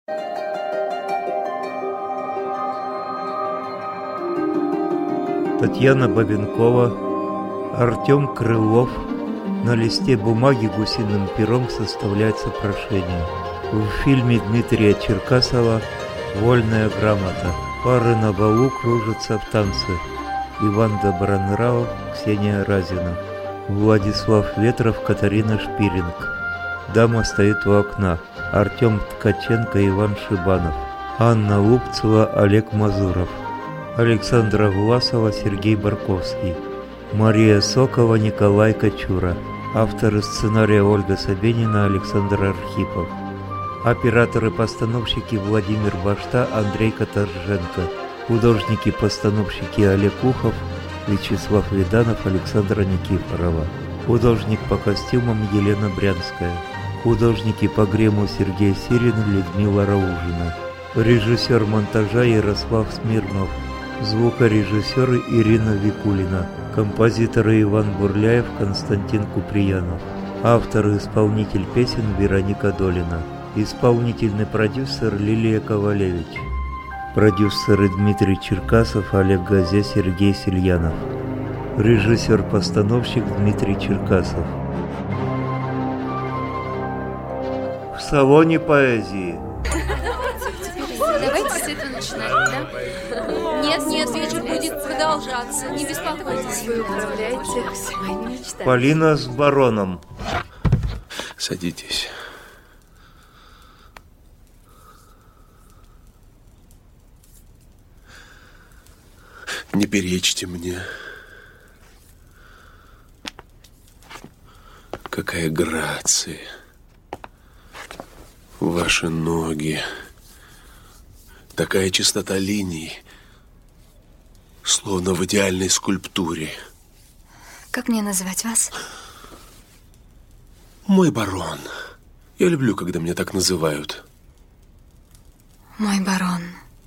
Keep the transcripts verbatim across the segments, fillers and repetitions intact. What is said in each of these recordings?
Татьяна Бабенкова, Артем Крылов. На листе бумаги гусиным пером составляется прошение. В фильме Дмитрия Черкасова «Вольная грамота». Пары на балу кружатся в танце. Иван Добронравов, Ксения Разина. Владислав Ветров, Катарина Шпиринг. Дама стоит у окна. Артем Ткаченко, Иван Шибанов. Анна Лупцева, Олег Мазуров. Александра Власова, Сергей Барковский. Мария Сокова, Николай Кочура. Авторы сценария Ольга Собенина, Александр Архипов. Операторы-постановщики Владимир Башта, Андрей Каторженко. Художники-постановщики Олег Ухов, Вячеслав Виданов, Александра Никифорова. Художник по костюмам Елена Брянская. Художники по гриму Сергей Сирин, Людмила Раужина. Режиссер монтажа Ярослав Смирнов. Звукорежиссеры Ирина Викулина. Композиторы Иван Бурляев, Константин Куприянов. Автор и исполнитель песен Вероника Долина. Исполнительный продюсер Лилия Ковалевич. Продюсеры Дмитрий Черкасов, Олег Газе, Сергей Сильянов. Режиссер-постановщик Дмитрий Черкасов. В салоне поэзии. Давайте с этого начинать, да? Нет, нет, вечер будет продолжаться. Не беспокойтесь. Вы управляете своими мечтами. Полина с бароном. Садитесь. Не перечьте мне. Какая грация. Ваши ноги. Такая чистота линий. Словно в идеальной скульптуре. Как мне называть вас? Мой барон. Я люблю, когда меня так называют. Мой барон.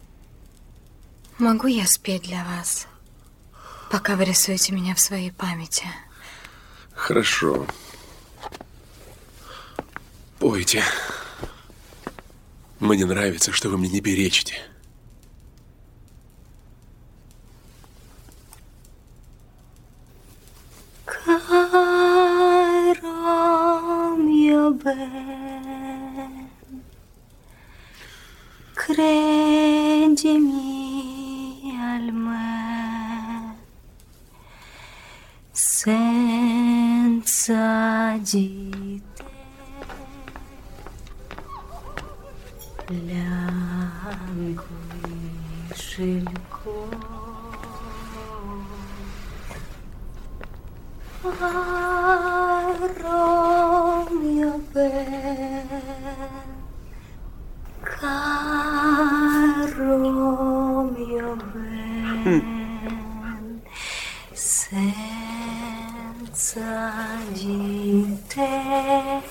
Могу я спеть для вас, пока вы рисуете меня в своей памяти? Хорошо. Пойте. Мне нравится, что вы мне не перечите. Caro mio ben, credimi al me, senza di te languisce il cuore. Caro mio ben, caro mio ben, senza di te.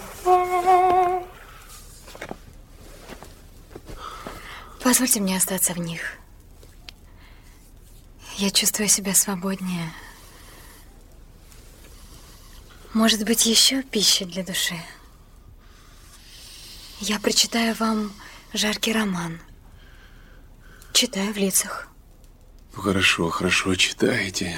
Позвольте мне остаться в них. Я чувствую себя свободнее. Может быть, еще пища для души? Я прочитаю вам жаркий роман. Читаю в лицах. Ну, хорошо, хорошо, читайте.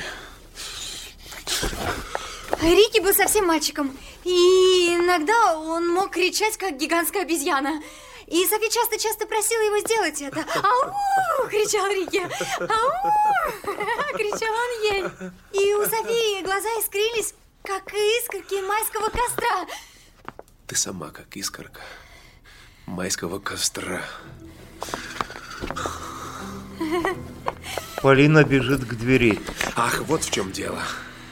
Рики был совсем мальчиком. И иногда он мог кричать, как гигантская обезьяна. И Софи часто-часто просила его сделать это. «Ау!» – кричал Рики. «Ау!» – кричал он ей. И у Софи глаза искрились, как искорки майского костра. Ты сама как искорка майского костра. Полина бежит к двери. Ах, вот в чем дело.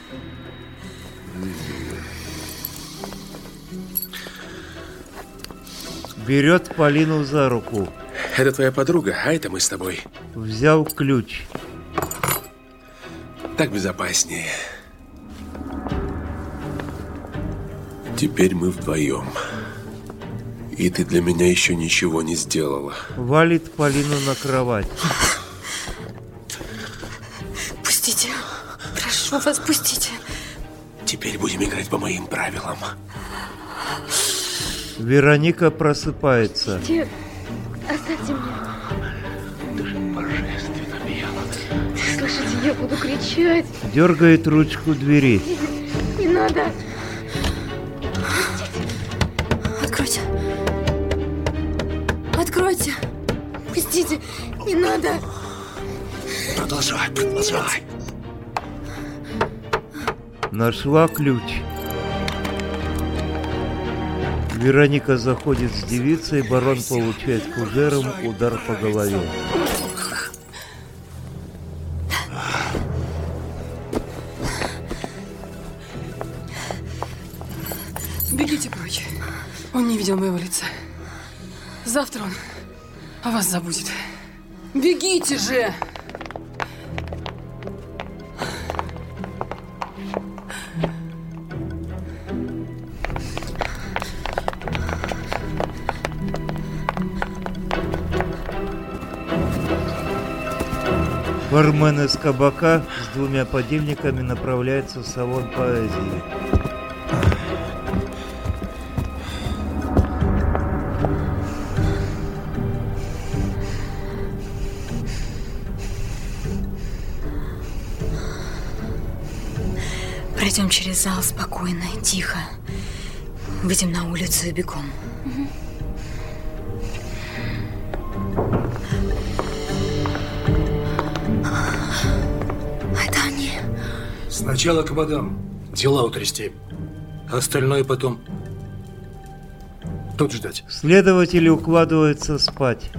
Берет Полину за руку. Это твоя подруга, а это мы с тобой. Взял ключ. Так безопаснее. Теперь мы вдвоем. И ты для меня еще ничего не сделала. Валит Полину на кровать. Пустите. Прошу вас, пустите. Теперь будем играть по моим правилам. Вероника просыпается. Где? Оставьте меня. Ты же божественно пьяна. Слышите, я буду кричать. Дергает ручку двери. Не надо. Откройте. Откройте. Пустите. Не надо. Продолжай, продолжай. Нашла ключ. Вероника заходит с девицей, барон получает фужером удар по голове. Бегите прочь. Он не видел моего лица. Завтра он о вас забудет. Бегите же! Бармен из кабака с двумя подельниками направляется в салон поэзии. Пройдем через зал спокойно, тихо. Выйдем на улицу и бегом. Это они. Сначала к водам. Дела утрясти. Остальное потом. Тут ждать. Следователи укладываются спать.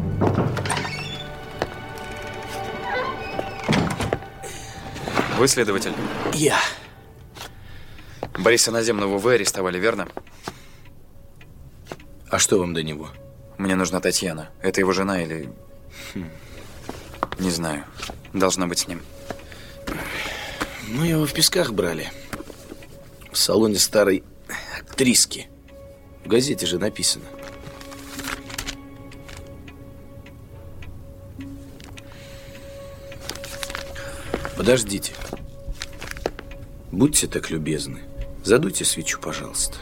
Вы следователь? Я. Бориса Наземного вы арестовали, верно? А что вам до него? Мне нужна Татьяна. Это его жена или... Хм. Не знаю. Должна быть с ним. Мы его в Песках брали. В салоне старой актриски. В газете же написано. Подождите. Будьте так любезны. Задуйте свечу, пожалуйста.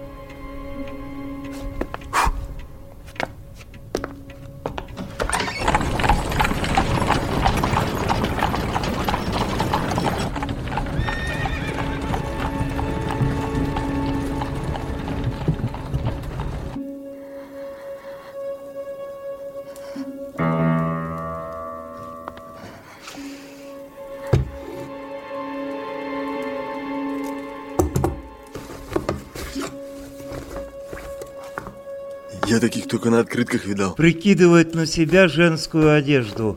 Я таких только на открытках видал. Прикидывает на себя женскую одежду.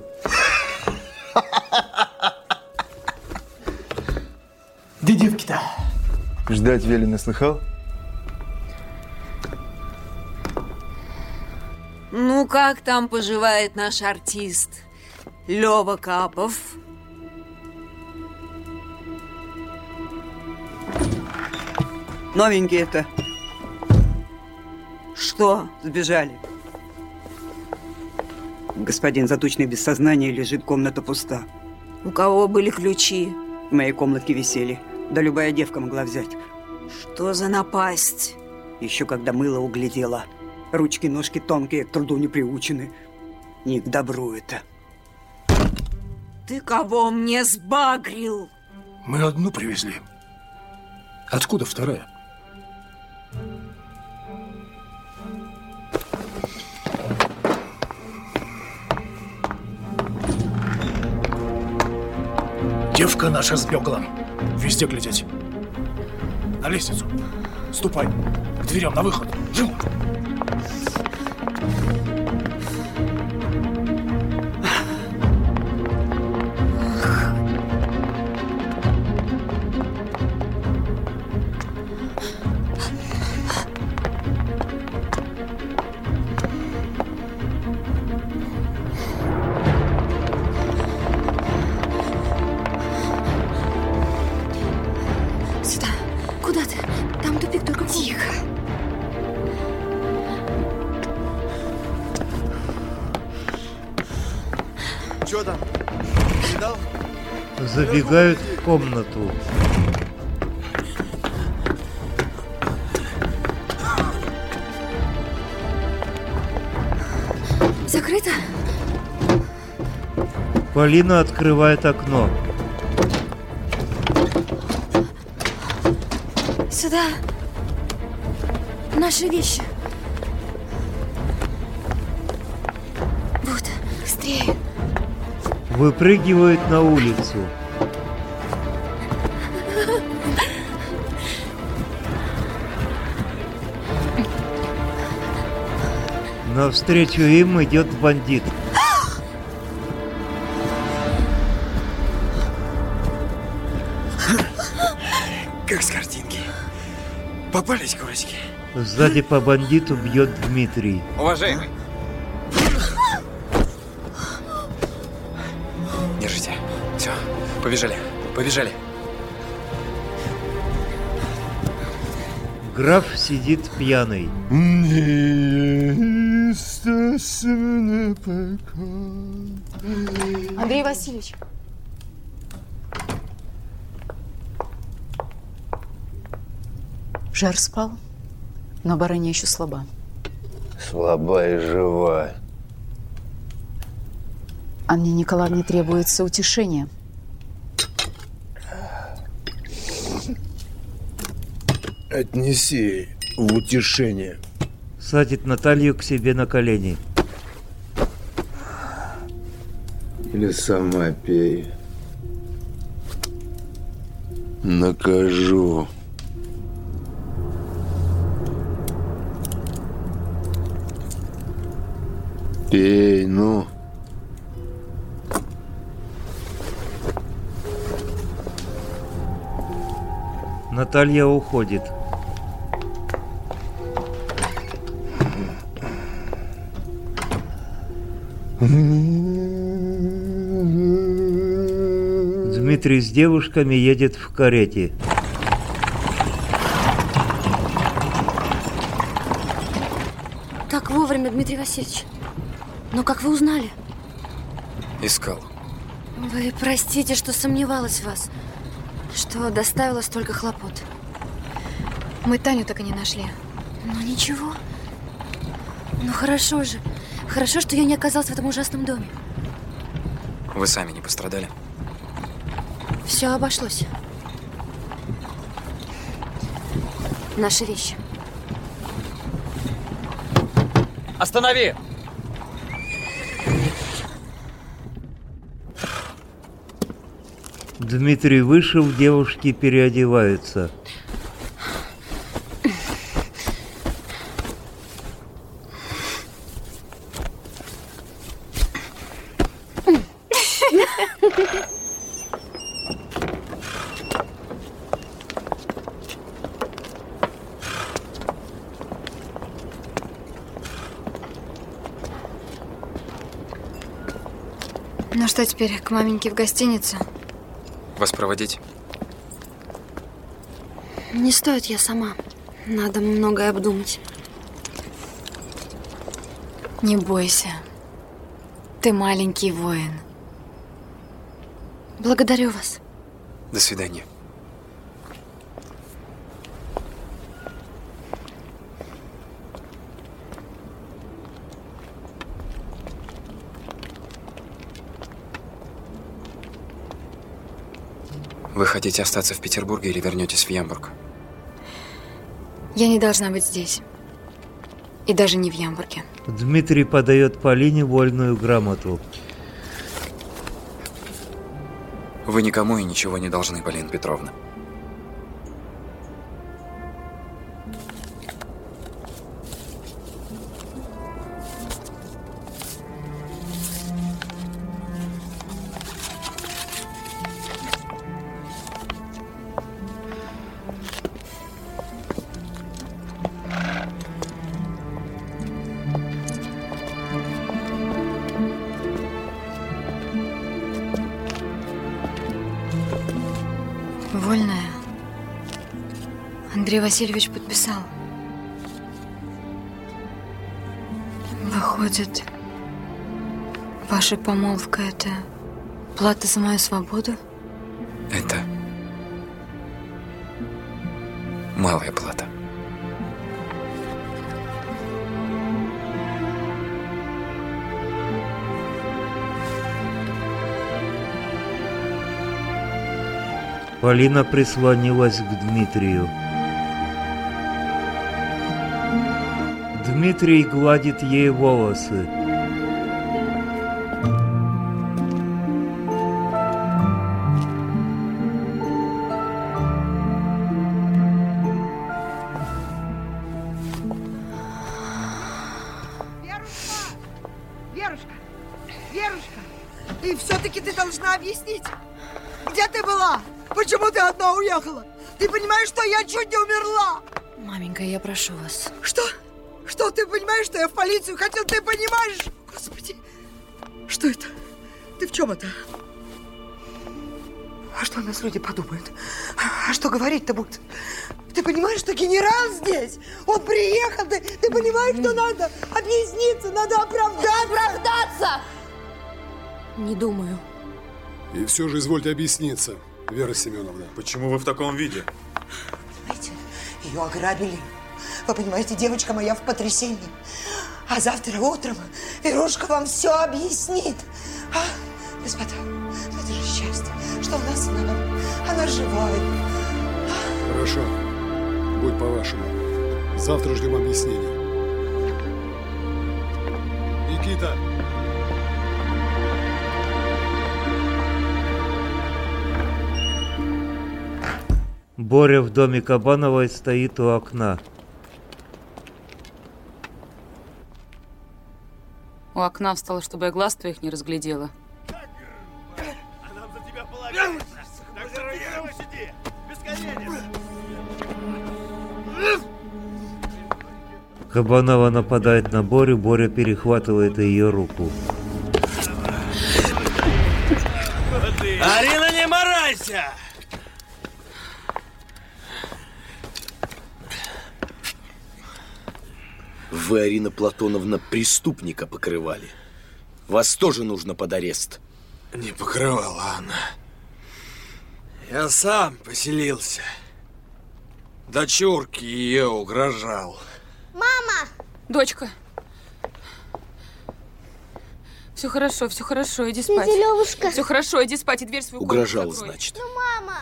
Где девки-то? Ждать велено, слыхал? Ну, как там поживает наш артист Лёва Капов? Новенькие-то. Что? Сбежали. Господин Затучный без сознания, лежит, комната пуста. У кого были ключи? В моей комнатке висели. Да любая девка могла взять. Что за напасть? Еще когда мыло углядела. Ручки-ножки тонкие, к труду не приучены. Не к добру это. Ты кого мне сбагрил? Мы одну привезли. Откуда вторая? Девка наша сбегла. Везде глядеть. На лестницу. Ступай. К дверям на выход. Живо. Сюда. Куда ты? Там тупик, только тихо. Чё там? Видал? Забегают в комнату. Закрой Закрыто? Полина открывает окно. Сюда. Наши вещи. Вот, быстрее. Выпрыгивает на улицу. Навстречу им идет бандит. Как с картинки. Попались курочки. Сзади по бандиту бьет Дмитрий. Уважаемый! Держите. Все, побежали, побежали. Граф сидит пьяный. Андрей Васильевич. Жар спал, но барыня еще слаба. Слаба и жива. Анне Николаевне требуется утешение. Отнеси в утешение. Садит Наталью к себе на колени. Или сама пей. Накажу. Пей, ну. Наталья уходит. Дмитрий с девушками едет в карете. Так вовремя, Дмитрий Васильевич. Но как вы узнали? Искал. Вы простите, что сомневалась в вас, что доставила столько хлопот. Мы Таню так и не нашли. Но ничего. Ну хорошо же. Хорошо, что я не оказалась в этом ужасном доме. Вы сами не пострадали? Все обошлось. Наши вещи. Останови! Дмитрий вышел, девушки переодеваются. Ну что теперь, к маменьке в гостиницу? Вас проводить? Не стоит, я сама. Надо многое обдумать. Не бойся. Ты маленький воин. Благодарю вас. До свидания. Вы хотите остаться в Петербурге или вернетесь в Ямбург? Я не должна быть здесь. И даже не в Ямбурге. Дмитрий подает Полине вольную грамоту. Вы никому и ничего не должны, Полина Петровна. Вольная. Андрей Васильевич подписал. Выходит, ваша помолвка – это плата за мою свободу? Это малая плата. Полина прислонилась к Дмитрию. Дмитрий гладит ей волосы. Верушка! Верушка! И все-таки ты должна объяснить, где ты была? Почему ты одна уехала? Ты понимаешь, что я чуть не умерла? Маменька, я прошу вас. Что? Что, ты понимаешь, что я в полицию хотел? Ты понимаешь? Господи, что это? Ты в чем это? А что о нас люди подумают? А что говорить-то будут? Ты понимаешь, что генерал здесь? Он приехал, ты, ты понимаешь, что надо объясниться, надо оправдаться? Оправдаться! Не думаю. И все же извольте объясниться, Вера Семеновна. Почему вы в таком виде? Знаете, ее ограбили. Вы понимаете, девочка моя в потрясении. А завтра утром Верушка вам все объяснит. А, господа, это же счастье, что у нас она, она живая. Хорошо, будь по-вашему. Завтра ждем объяснений. Никита! Боря в доме Кабановой стоит у окна. У окна встала, чтобы я глаз твоих не разглядела. Кабанова нападает на Борю, Боря перехватывает ее руку. Арина, не морайся! Вы, Арина Платоновна, преступника покрывали. Вас тоже нужно под арест. Не покрывала она. Я сам поселился. Дочурке ее угрожал. Мама! Дочка. Все хорошо, все хорошо, иди спать. Тетя Левушка. Все хорошо, иди спать и дверь свою Угрожал, закрой. значит. Ну, мама!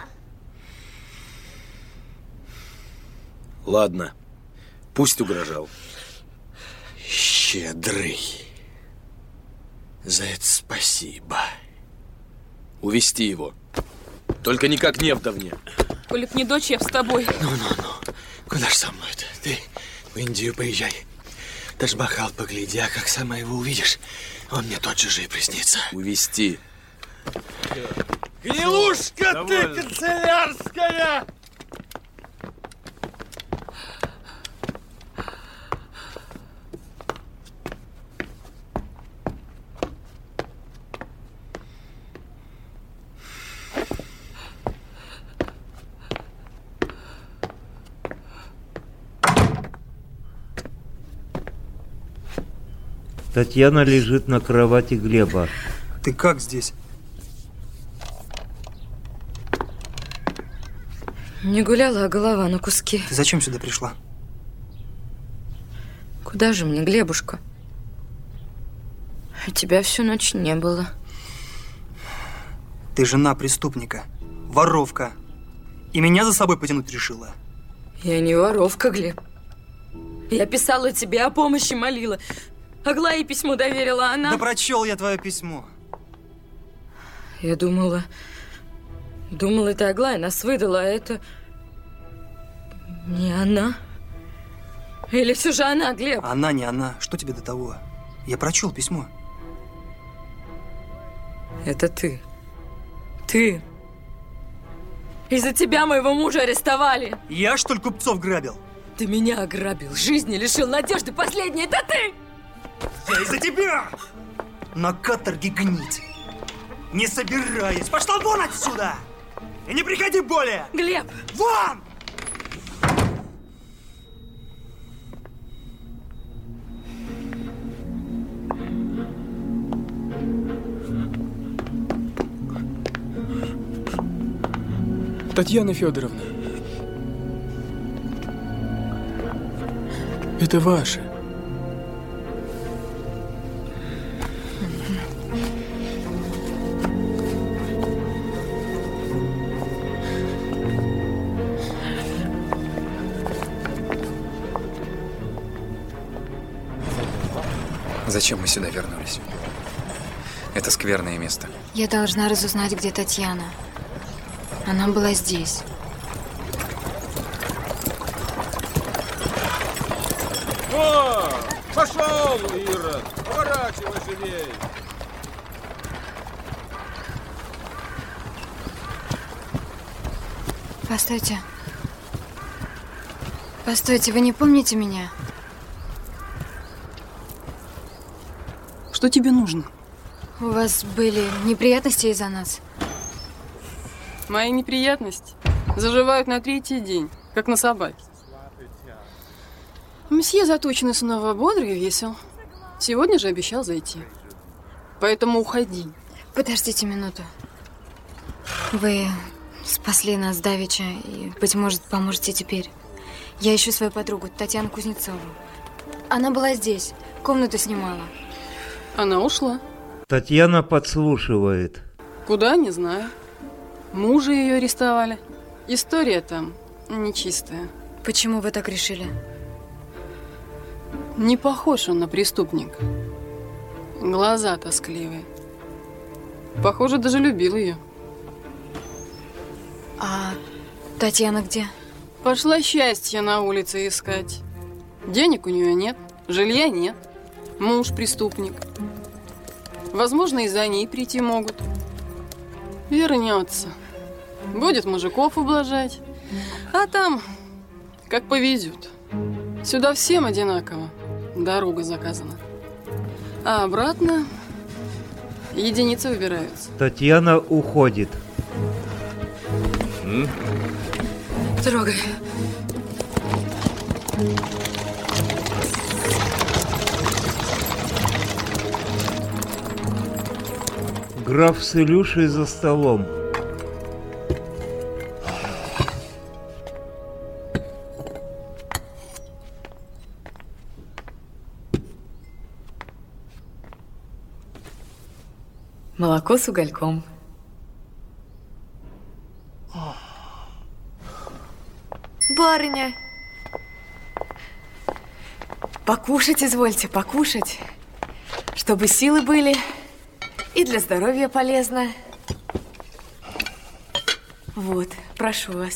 Ладно, пусть угрожал. Щедрый. За это спасибо. Увести его. Только никак не вдовне. Коли б не дочь, я б с тобой. Ну-ну-ну. Куда ж со мной-то? Ты в Индию поезжай. Тадж-Махал погляди, а как сама его увидишь, он мне тот же же и приснится. Увести. Гнилушка Довольно. ты канцелярская! Татьяна лежит на кровати Глеба. Ты как здесь? Не гуляла, а голова на куски. Ты зачем сюда пришла? Куда же мне, Глебушка? А тебя всю ночь не было. Ты жена преступника, воровка. И меня за собой потянуть решила. Я не воровка, Глеб. Я писала тебе, о помощи молила. Аглае письмо доверила, а она... Да прочел я твое письмо. Я думала... Думала, это Аглая нас выдала, а это... Не она. Или все же она, Глеб? Она, не она. Что тебе до того? Я прочел письмо. Это ты. Ты. Из-за тебя моего мужа арестовали. Я, что ли, купцов грабил? Ты меня ограбил, жизни лишил, надежды последней. Это ты! Я из-за тебя! На каторге гнить. Не собираюсь. Пошла вон отсюда! И не приходи более! Глеб! Вон! Татьяна Федоровна, это ваше. Зачем мы сюда вернулись? Это скверное место. Я должна разузнать, где Татьяна. Она была здесь. О, пошел, Ирод! Поворачивай живей! Постойте. Постойте, вы не помните меня? Что тебе нужно? У вас были неприятности из-за нас? Мои неприятности заживают на третий день, как на собаке. Месье Заточенный снова бодрый и весел. Сегодня же обещал зайти. Поэтому уходи. Подождите минуту. Вы спасли нас давеча и, быть может, поможете теперь. Я ищу свою подругу, Татьяну Кузнецову. Она была здесь, комнату снимала. Она ушла. Татьяна подслушивает. Куда, не знаю. Мужа ее арестовали. История там нечистая. Почему вы так решили? Не похож он на преступника. Глаза тоскливые. Похоже, даже любил ее. А Татьяна где? Пошла счастье на улице искать. Денег у нее нет, жилья нет. Муж преступник. Возможно, и за ней прийти могут. Вернется. Будет мужиков ублажать. А там, как повезет. Сюда всем одинаково. Дорога заказана. А обратно единицы выбираются. Татьяна уходит. М? Трогай. Граф с Илюшей за столом. Молоко с угольком. Барыня! Покушать извольте, покушать. Чтобы силы были и для здоровья полезно. Вот, прошу вас.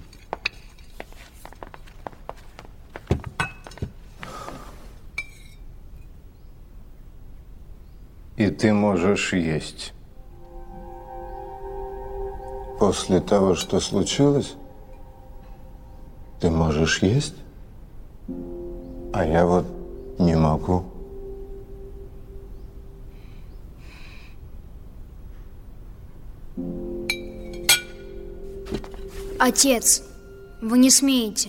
И ты можешь есть. После того, что случилось, ты можешь есть, а я вот не могу. Отец, вы не смеете.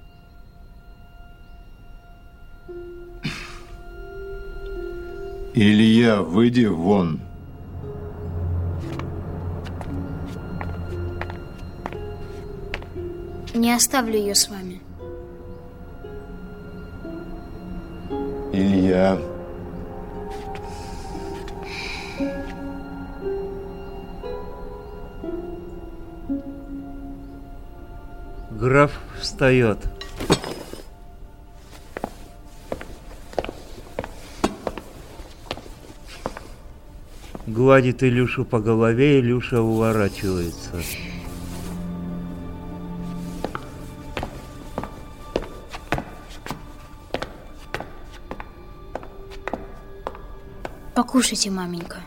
Илья, выйди вон. Не оставлю ее с вами. Илья. Граф встает. Гладит Илюшу по голове, Илюша уворачивается. Покушайте, маменька.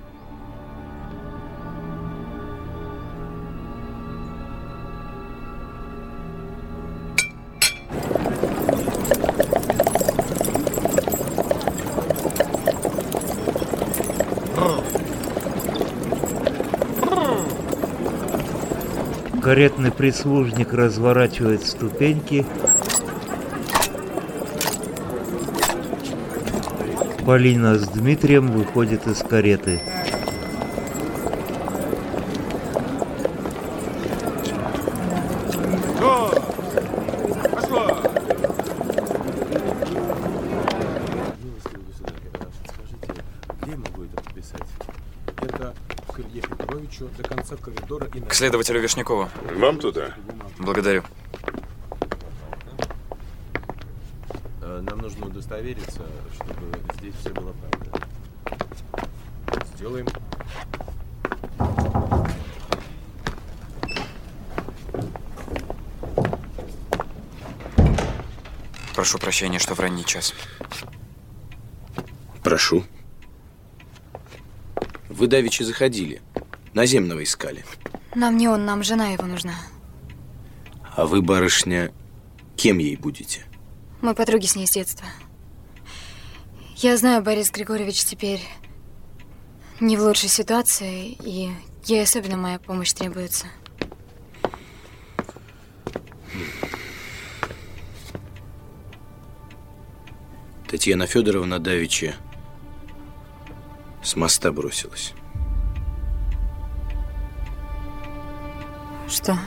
Каретный прислужник разворачивает ступеньки. Полина с Дмитрием выходят из кареты. О! Пошла! Где я могу это подписать? Это к Илье Петровичу до конца коридора и... К следователю Вишнякову. Вам туда. Благодарю. Э, нам нужно удостовериться, чтобы здесь все было правда. Сделаем. Прошу прощения, что в ранний час. Прошу. Вы давеча заходили. Наземного искали. Нам не он, нам жена его нужна. А вы, барышня, кем ей будете? Мы подруги с ней с детства. Я знаю, Борис Григорьевич теперь не в лучшей ситуации, и ей особенно моя помощь требуется. Татьяна Федоровна давеча с моста бросилась. Что?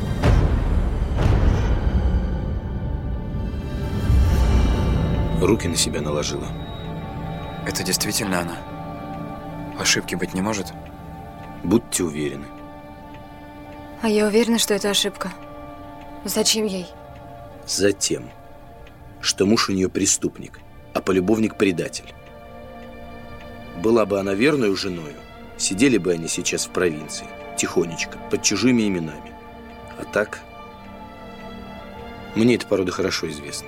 Руки на себя наложила. Это действительно она? Ошибки быть не может? Будьте уверены. А я уверена, что это ошибка. Зачем ей? Затем, что муж у нее преступник, а полюбовник предатель. Была бы она верную женою, сидели бы они сейчас в провинции, тихонечко, под чужими именами. А так, мне это порода хорошо известно.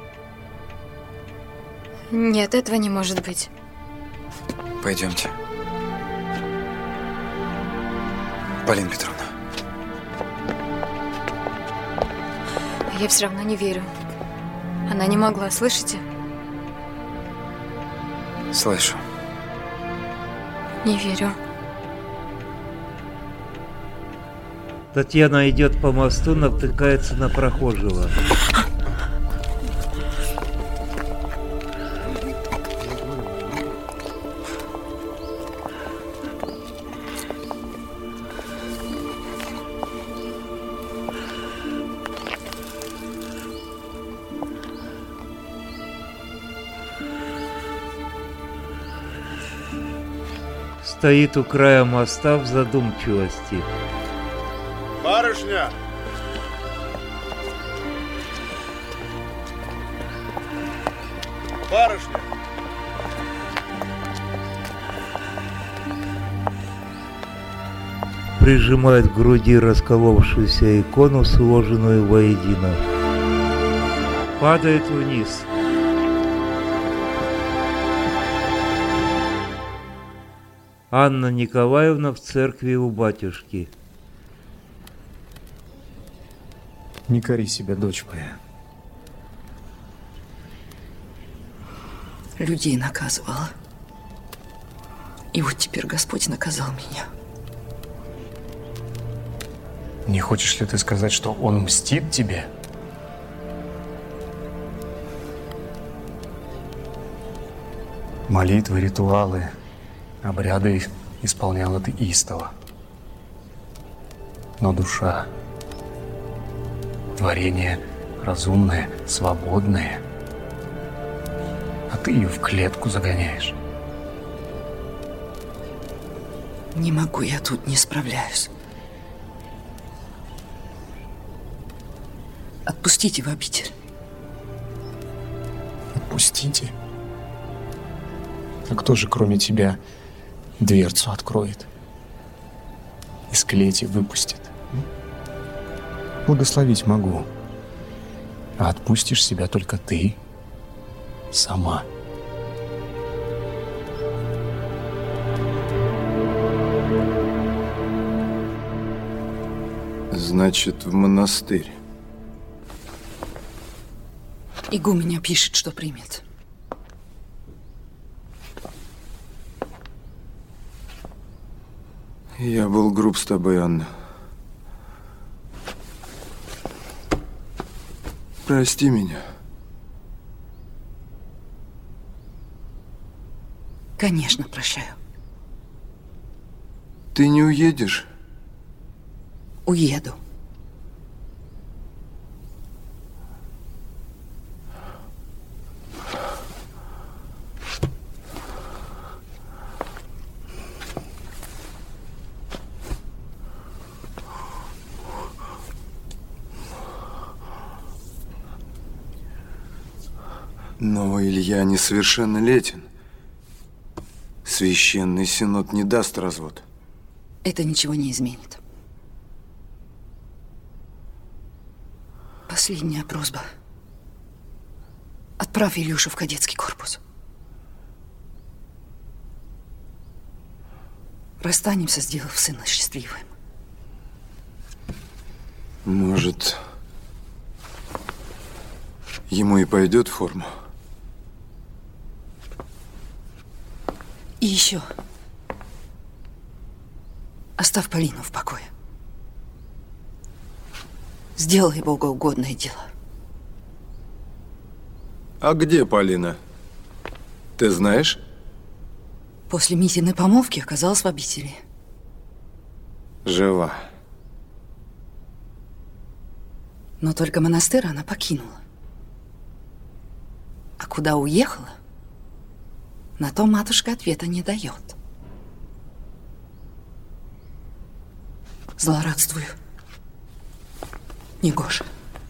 Нет, этого не может быть. Пойдемте. Полина Петровна. Я все равно не верю. Она не могла, слышите? Слышу. Не верю. Татьяна идет по мосту, натыкается на прохожего. Стоит у края моста в задумчивости. Барышня! Барышня! Прижимает к груди расколовшуюся икону, сложенную воедино. Падает вниз. Анна Николаевна в церкви у батюшки. Не кори себя, дочь моя. Людей наказывала. И вот теперь Господь наказал меня. Не хочешь ли ты сказать, что он мстит тебе? Молитвы, ритуалы, обряды исполняла ты истово. Но душа, творение разумное, свободное, а ты ее в клетку загоняешь. Не могу, я тут не справляюсь. Отпустите в обитель. Отпустите? А кто же, кроме тебя, дверцу откроет? Из клети выпустит? Благословить могу. А отпустишь себя только ты сама. Значит, в монастырь. Игуменя пишет, что примет. Я был груб с тобой, Анна. Прости меня. Конечно, прощаю. Ты не уедешь? Уеду. Но Илья несовершеннолетен. Священный синод не даст развод. Это ничего не изменит. Последняя просьба. Отправь Илюшу в кадетский корпус. Расстанемся, сделав сына счастливым. Может, ему и пойдет форма? И еще. Оставь Полину в покое. Сделай богоугодное дело. А где Полина? Ты знаешь? После Митиной помолвки оказалась в обители. Жива. Но только монастырь она покинула. А куда уехала, на то матушка ответа не дает. Злорадствую. Негоже.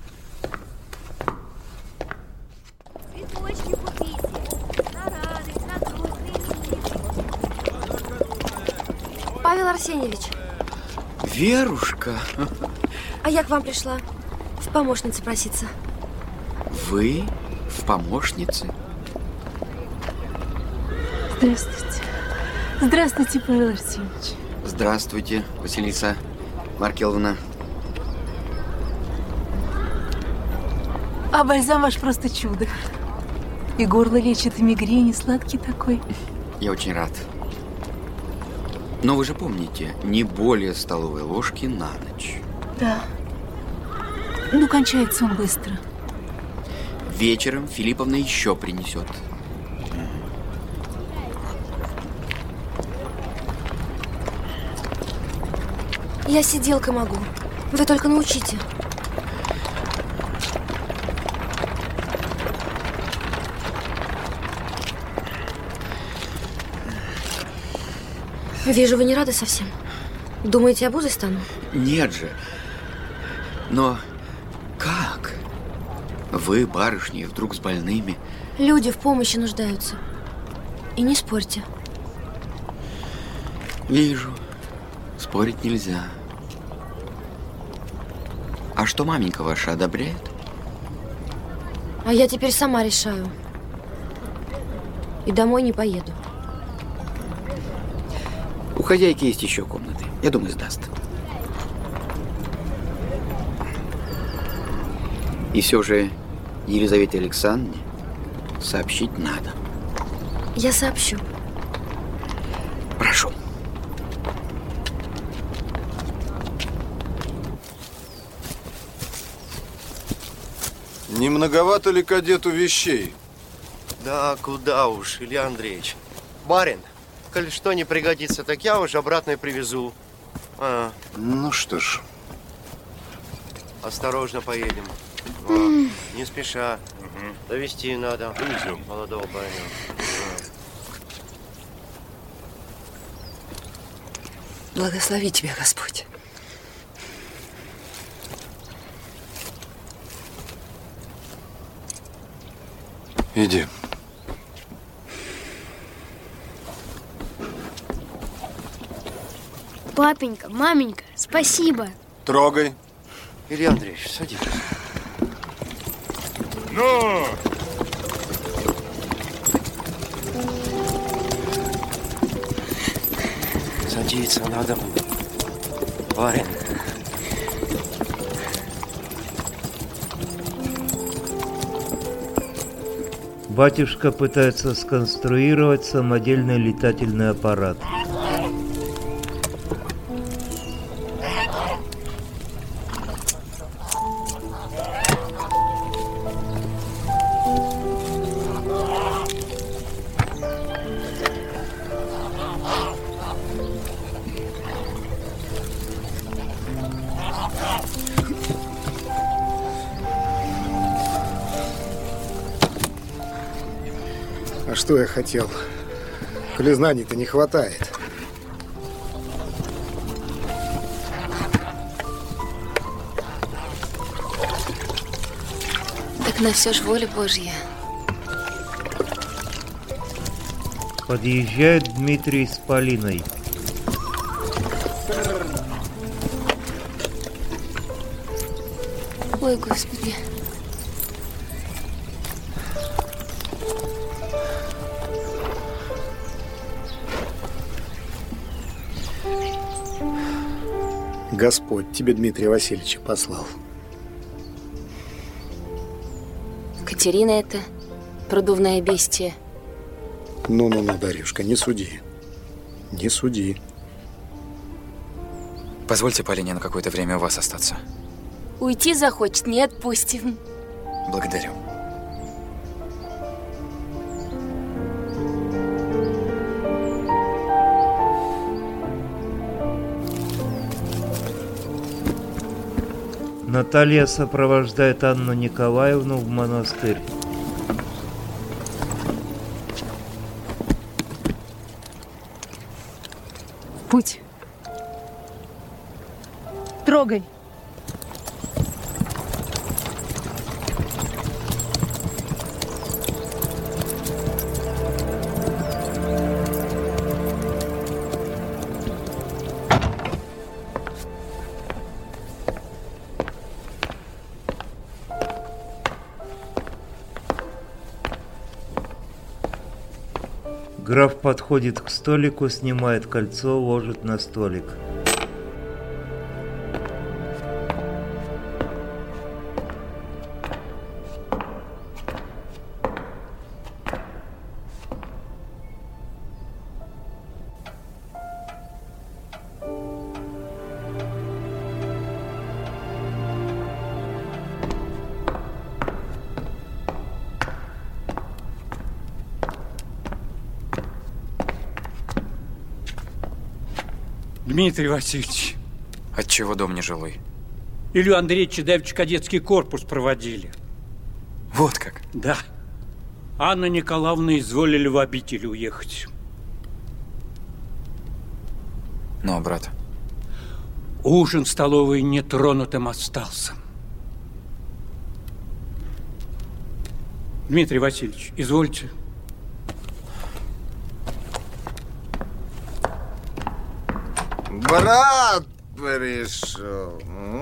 Павел Арсеньевич. Верушка. А я к вам пришла. В помощнице проситься. Вы в помощнице? Здравствуйте. Здравствуйте, Павел Арсеньевич. Здравствуйте, Василиса Маркеловна. А бальзам ваш просто чудо. И горло лечит, и мигрень, и сладкий такой. Я очень рад. Но вы же помните, не более столовой ложки на ночь. Да. Ну, кончается он быстро. Вечером Филипповна еще принесет. Я сиделка могу. Вы только научите. Вижу, вы не рады совсем. Думаете, обузой стану? Нет же. Но как? Вы, барышни, вдруг с больными. Люди в помощи нуждаются. И не спорьте. Вижу. Спорить нельзя. А что маменька ваша одобряет? А я теперь сама решаю. И домой не поеду. У хозяйки есть еще комнаты. Я думаю, сдаст. И все же Елизавете Александровне сообщить надо. Я сообщу. Прошу. Не многовато ли кадету вещей? Да, куда уж, Илья Андреевич. Барин, коль что не пригодится, так я уже обратно и привезу. А. Ну что ж. Осторожно поедем. Вот. Не спеша. Угу. Довести надо. Довезем. Молодого барина. Благослови тебя, Господь. Иди. Папенька, маменька, спасибо. Трогай. Илья Андреевич, садитесь. Ну! Садиться надо было. Барин. Батюшка пытается сконструировать самодельный летательный аппарат. А что я хотел? Коли знаний-то не хватает. Так на все ж воля Божья. Подъезжает Дмитрий с Полиной. Ой, Господи. Господь тебе Дмитрия Васильевича послал. Катерина это продувное бестие. Ну-ну-ну, Дарюшка, не суди. Не суди. Позвольте Полине на какое-то время у вас остаться. Уйти захочет, не отпустим. Благодарю. Наталья сопровождает Анну Николаевну в монастырь. Путь. Трогай. Граф подходит к столику, снимает кольцо, ложит на столик. Дмитрий Васильевич. Отчего дом нежилой? Илью Андреевича давеча кадетский корпус проводили. Вот как? Да. Анна Николаевна изволили в обитель уехать. Ну, а брат? Ужин в столовой нетронутым остался. Дмитрий Васильевич, извольте. Брат пришел.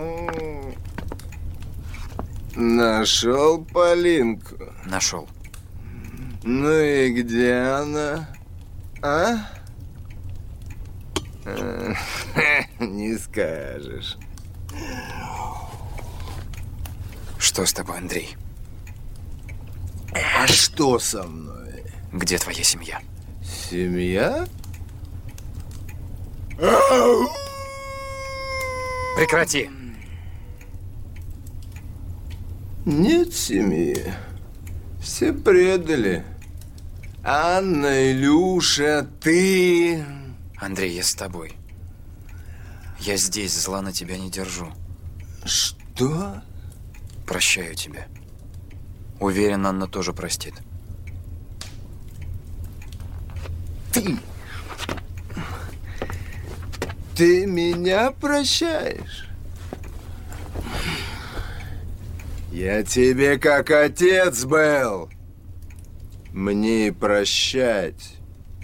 Нашел Полинку? Нашел. Ну и где она? А? Не скажешь. Что с тобой, Андрей? А что со мной? Где твоя семья? Семья? Прекрати! Нет семьи. Все предали. Анна, Илюша, ты... Андрей, я с тобой. Я здесь, зла на тебя не держу. Что? Прощаю тебя. Уверен, Анна тоже простит. Ты... Ты меня прощаешь? Я тебе как отец был. Мне и прощать.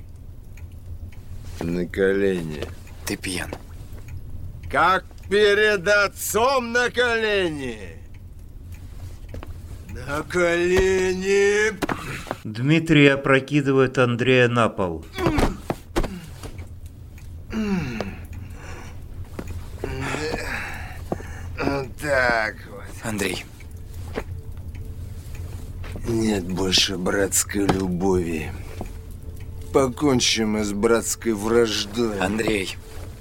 На колени. Ты пьян. Как перед отцом на колени. На колени. Дмитрий опрокидывает Андрея на пол. Так вот. Андрей. Нет больше братской любови. Покончим и с братской враждой. Андрей.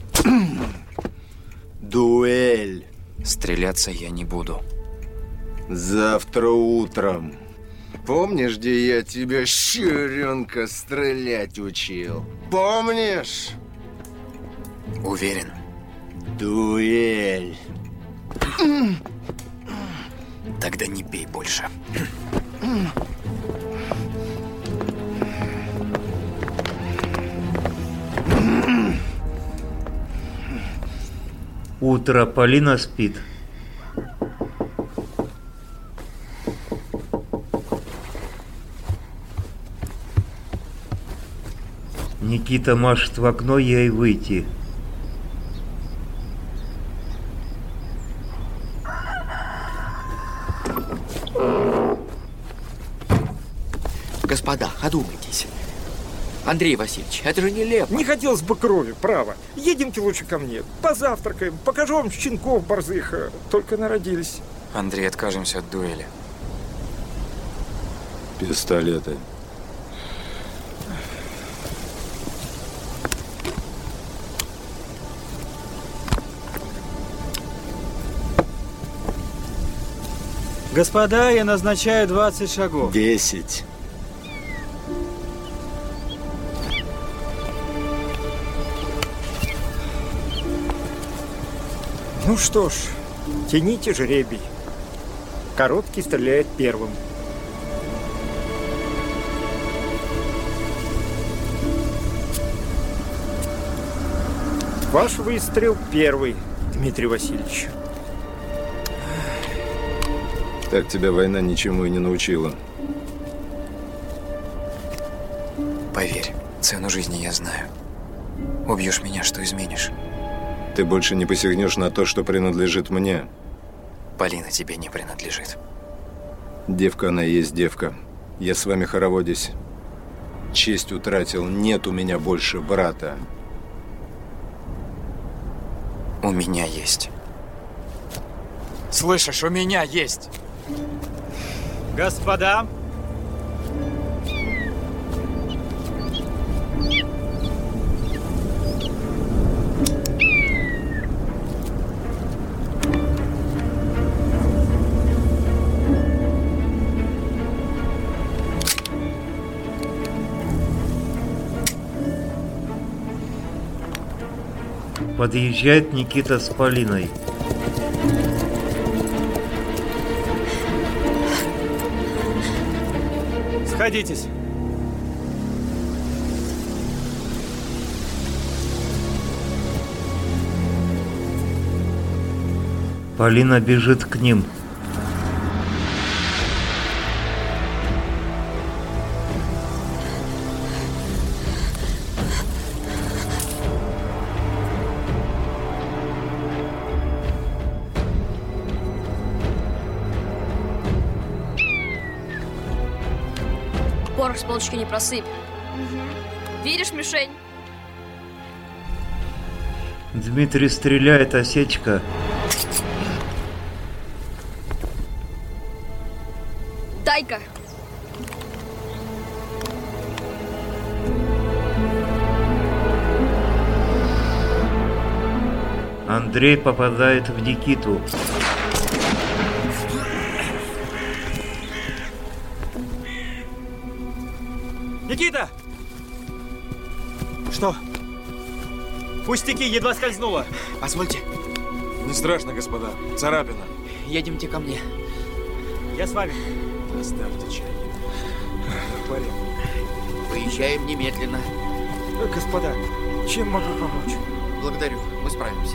Дуэль. Стреляться я не буду. Завтра утром. Помнишь, где я тебя, щуренка, стрелять учил? Помнишь? Уверен. Дуэль. Тогда не пей больше. Утро. Полина спит. Никита машет в окно ей выйти. Господа, одумайтесь. Андрей Васильевич, это же нелепо. Не хотелось бы крови, право. Едемте лучше ко мне. Позавтракаем, покажу вам щенков борзых. Только народились. Андрей, откажемся от дуэли. Пистолеты. Господа, я назначаю двадцать шагов. Десять. Ну что ж, тяните жребий. Короткий стреляет первым. Ваш выстрел первый, Дмитрий Васильевич. Так тебя война ничему и не научила. Поверь, цену жизни я знаю. Убьешь меня, что изменишь? Ты больше не посягнешь на то, что принадлежит мне. Полина тебе не принадлежит. Девка она и есть девка. Я с вами хороводюсь. Честь утратил. Нет у меня больше брата. У меня есть. Слышишь, у меня есть. Господа, подъезжает Никита с Полиной. сходитесь. Полина бежит к ним. Порох с полочки не просыпь. Угу. Видишь, мишень? Дмитрий стреляет, осечка. Дай-ка. Андрей попадает в Никиту. Никита! Что? Пустяки, едва скользнуло. Позвольте. Не страшно, господа. Царапина. Едемте ко мне. Я с вами. Оставьте чай. Порядок. Выезжаем немедленно. Господа, чем могу помочь? Благодарю, мы справимся.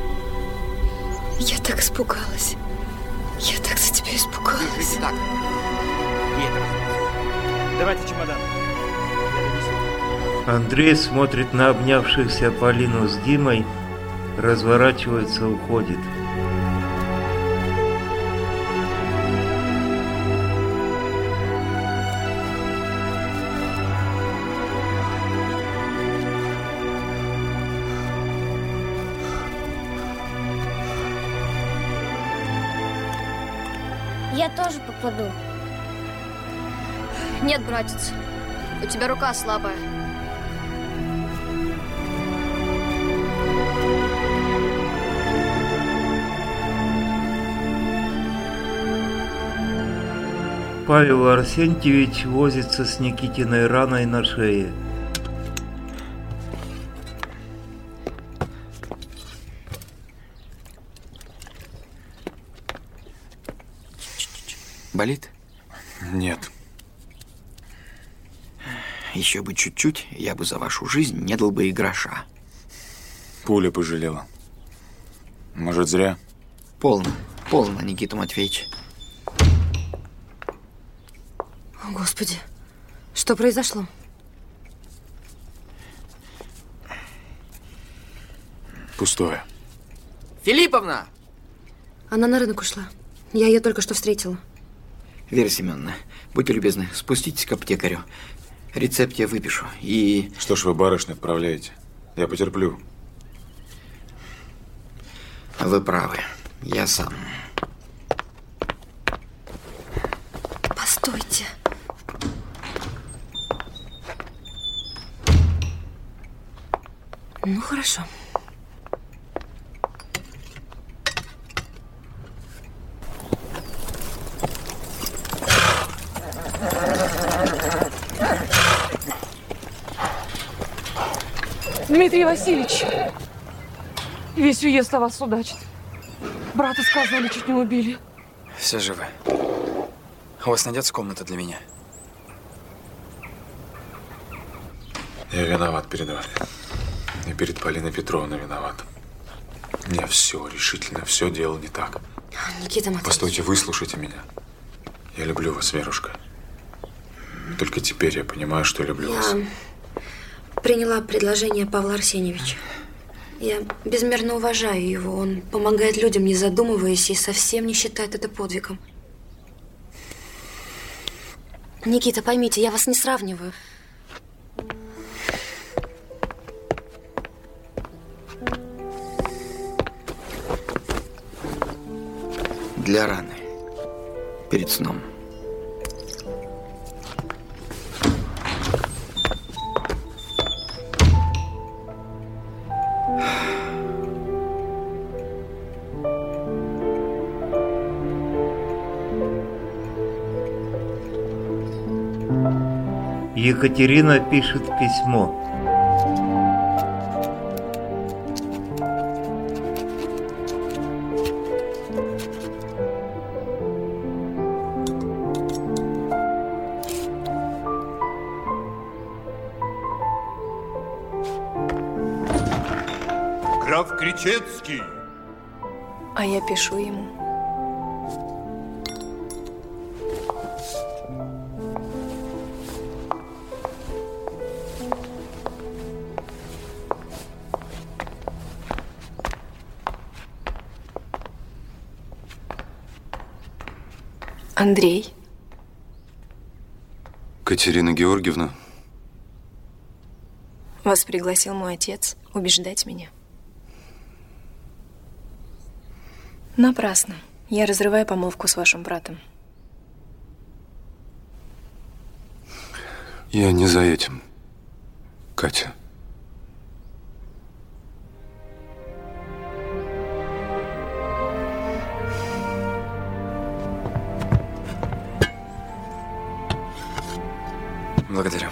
Я так испугалась. Я так за тебя испугалась. Держите так. Ветер. Давайте чемодан. Андрей смотрит на обнявшихся Полину с Димой, разворачивается, уходит. Я тоже попаду. Нет, братец, у тебя рука слабая. Павел Арсентьевич возится с Никитиной раной на шее. Болит? Нет. Еще бы чуть-чуть, я бы за вашу жизнь не дал бы и гроша. Пуля пожалела. Может, зря? Полно, полно, Никита Матвеевич. О, Господи, что произошло? Пустое. Филипповна! Она на рынок ушла. Я ее только что встретила. Вера Семеновна, будьте любезны, спуститесь к аптекарю. Рецепт я выпишу. И... Что ж вы барышню отправляете? Я потерплю. Вы правы. Я сам. Постойте. Ну, хорошо. Дмитрий Васильевич, весь уезд о вас судачит. Брата сказали, чуть не убили. Все живы. У вас найдется комната для меня? Я виноват перед вами. И перед Полиной Петровной виноват. Я все, решительно все делал не так. Никита Матвеевич. Постойте, выслушайте меня. Я люблю вас, Верушка. Только теперь я понимаю, что люблю Я вас. приняла предложение Павла Арсеньевича. Я безмерно уважаю его. Он помогает людям, не задумываясь, и совсем не считает это подвигом. Никита, поймите, я вас не сравниваю. Для раны. Перед сном. Екатерина пишет письмо. Граф Кричецкий. А я пишу ему. Андрей. Катерина Георгиевна. Вас пригласил мой отец убеждать меня. Напрасно. Я разрываю помолвку с вашим братом. Я не за этим, Катя. Благодарю.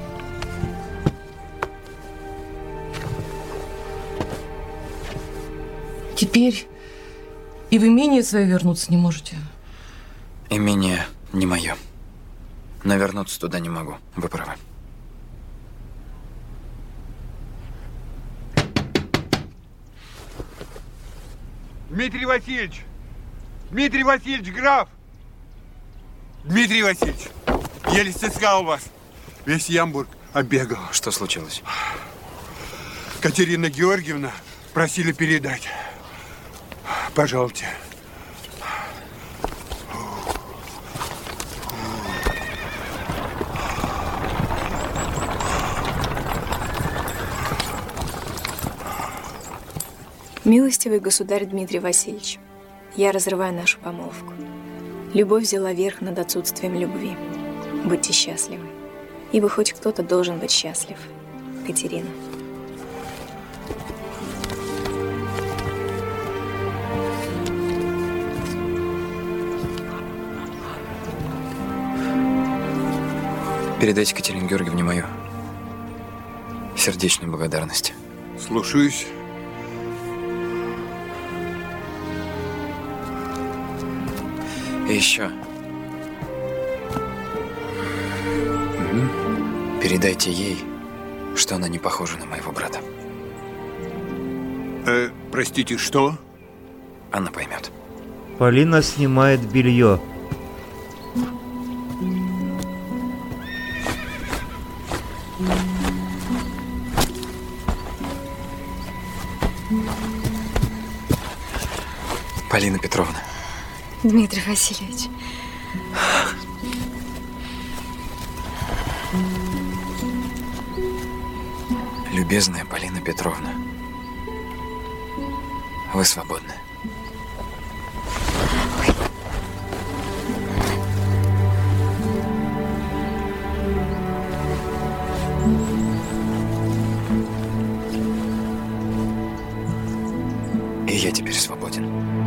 Теперь и в имение свое вернуться не можете. Имение не мое. Но вернуться туда не могу. Вы правы. Дмитрий Васильевич! Дмитрий Васильевич, граф! Дмитрий Васильевич, еле сыскал вас. Весь Ямбург оббегал. Что случилось? Катерина Георгиевна просили передать. Пожалуйте. Милостивый государь Дмитрий Васильевич, я разрываю нашу помолвку. Любовь взяла верх над отсутствием любви. Будьте счастливы. Ибо хоть кто-то должен быть счастлив. Катерина. Передайте Катерине Георгиевне мою сердечную благодарность. Слушаюсь. И еще. Передайте ей, что она не похожа на моего брата. Э, простите, что? Она поймет. Полина снимает белье. Полина Петровна. Дмитрий Васильевич. Любезная Полина Петровна, вы свободны. И я теперь свободен.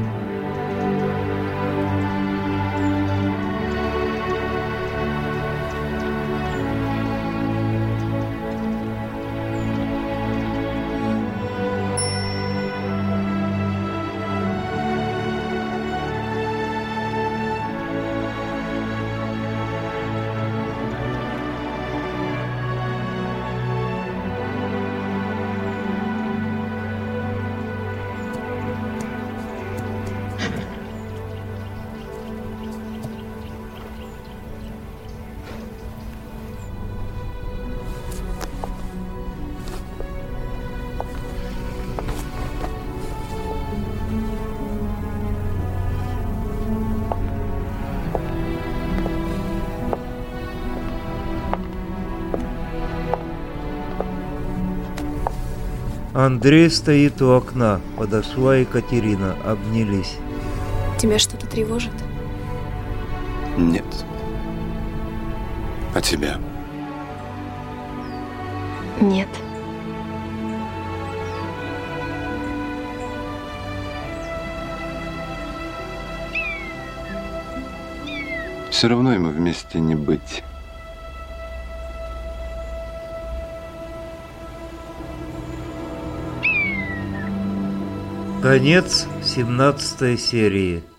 Андрей стоит у окна. Подошла Екатерина. Обнялись. Тебя что-то тревожит? Нет. А тебя? Нет. Все равно ему вместе не быть. Конец семнадцатой серии.